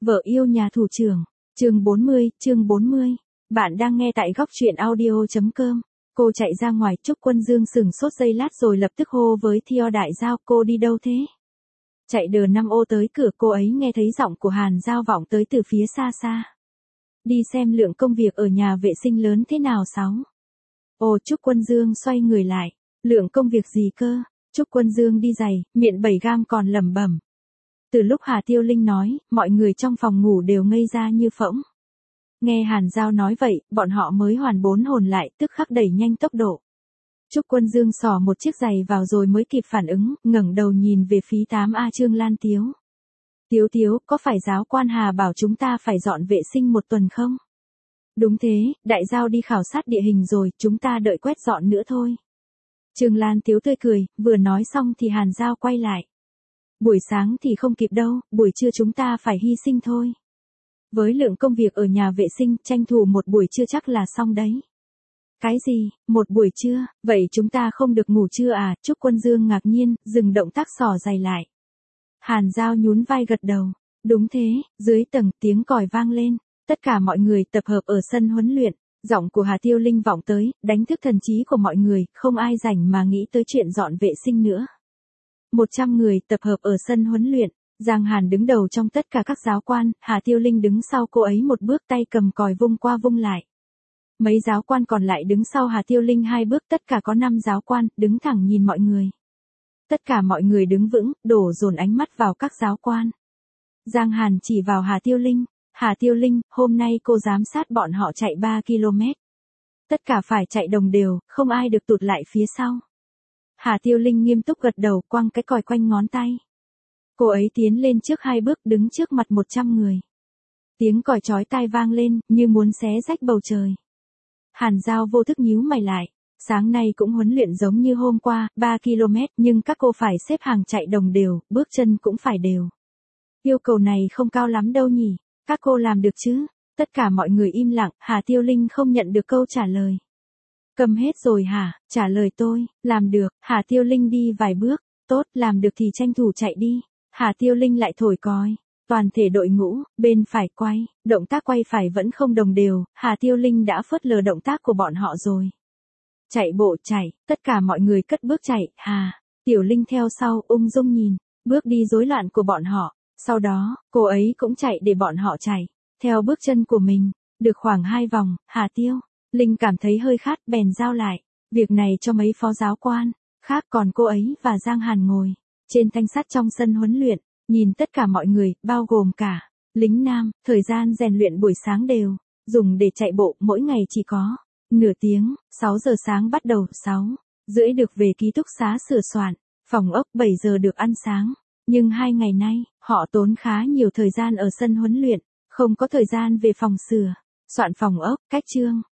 Vợ yêu nhà thủ trưởng, chương 40. Bạn đang nghe tại góc truyện audio.com. Cô chạy ra ngoài, Trúc Quân Dương sững sốt giây lát rồi lập tức hô với Thio Đại Giao, cô đi đâu thế? Chạy đờ 5 ô tới cửa, cô ấy nghe thấy giọng của Hàn Giao vọng tới từ phía xa xa. Đi xem lượng công việc ở nhà vệ sinh lớn thế nào sáu. Ồ, Trúc Quân Dương xoay người lại, lượng công việc gì cơ? Trúc Quân Dương đi giày, miệng 7 gam còn lẩm bẩm. Từ lúc Hà Tiêu Linh nói, mọi người trong phòng ngủ đều ngây ra như phỗng. Nghe Hàn Giao nói vậy, bọn họ mới hoàn bốn hồn lại, tức khắc đẩy nhanh tốc độ. Trúc Quân Dương xỏ một chiếc giày vào rồi mới kịp phản ứng, ngẩng đầu nhìn về phía 8A Trương Lan Tiếu. Tiếu, có phải giáo quan Hà bảo chúng ta phải dọn vệ sinh 1 tuần không? Đúng thế, Đại Giao đi khảo sát địa hình rồi, chúng ta đợi quét dọn nữa thôi. Trương Lan Tiếu tươi cười, vừa nói xong thì Hàn Giao quay lại. Buổi sáng thì không kịp đâu, buổi trưa chúng ta phải hy sinh thôi. Với lượng công việc ở nhà vệ sinh, tranh thủ một buổi trưa chắc là xong đấy. Cái gì, một buổi trưa, vậy chúng ta không được ngủ trưa à? Trúc Quân Dương ngạc nhiên, dừng động tác xỏ giày lại. Hàn Giao nhún vai gật đầu. Đúng thế, dưới tầng tiếng còi vang lên, tất cả mọi người tập hợp ở sân huấn luyện. Giọng của Hà Tiêu Linh vọng tới, đánh thức thần trí của mọi người, không ai rảnh mà nghĩ tới chuyện dọn vệ sinh nữa. 100 người tập hợp ở sân huấn luyện, Giang Hàn đứng đầu trong tất cả các giáo quan, Hà Tiêu Linh đứng sau cô ấy một bước, tay cầm còi vung qua vung lại. Mấy giáo quan còn lại đứng sau Hà Tiêu Linh 2 bước, tất cả có 5 giáo quan, đứng thẳng nhìn mọi người. Tất cả mọi người đứng vững, đổ dồn ánh mắt vào các giáo quan. Giang Hàn chỉ vào Hà Tiêu Linh. Hà Tiêu Linh, hôm nay cô giám sát bọn họ chạy 3 km. Tất cả phải chạy đồng đều, không ai được tụt lại phía sau. Hà Tiêu Linh nghiêm túc gật đầu, quăng cái còi quanh ngón tay. Cô ấy tiến lên trước 2 bước, đứng trước mặt 100 người. Tiếng còi chói tai vang lên, như muốn xé rách bầu trời. Hàn Giao vô thức nhíu mày lại. Sáng nay cũng huấn luyện giống như hôm qua, 3 km, nhưng các cô phải xếp hàng chạy đồng đều, bước chân cũng phải đều. Yêu cầu này không cao lắm đâu nhỉ, các cô làm được chứ? Tất cả mọi người im lặng, Hà Tiêu Linh không nhận được câu trả lời. Cầm hết rồi hả? Trả lời tôi, làm được. Hà Tiêu Linh đi vài bước, tốt, làm được thì tranh thủ chạy đi. Hà Tiêu Linh lại thổi còi. Toàn thể đội ngũ, bên phải quay, động tác quay phải vẫn không đồng đều, Hà Tiêu Linh đã phớt lờ động tác của bọn họ rồi. Chạy bộ chạy, tất cả mọi người cất bước chạy, Tiểu Linh theo sau, ung dung nhìn, bước đi rối loạn của bọn họ. Sau đó, cô ấy cũng chạy để bọn họ chạy, theo bước chân của mình, được khoảng 2 vòng, Hà Tiêu Linh cảm thấy hơi khát, bèn giao lại, việc này cho mấy phó giáo quan, khác còn cô ấy và Giang Hàn ngồi, trên thanh sắt trong sân huấn luyện, nhìn tất cả mọi người, bao gồm cả lính nam, thời gian rèn luyện buổi sáng đều, dùng để chạy bộ mỗi ngày chỉ có nửa tiếng, 6 giờ sáng bắt đầu, 6:30 được về ký túc xá sửa soạn, phòng ốc 7 giờ được ăn sáng. Nhưng 2 ngày nay, họ tốn khá nhiều thời gian ở sân huấn luyện, không có thời gian về phòng sửa soạn phòng ốc, cách chương.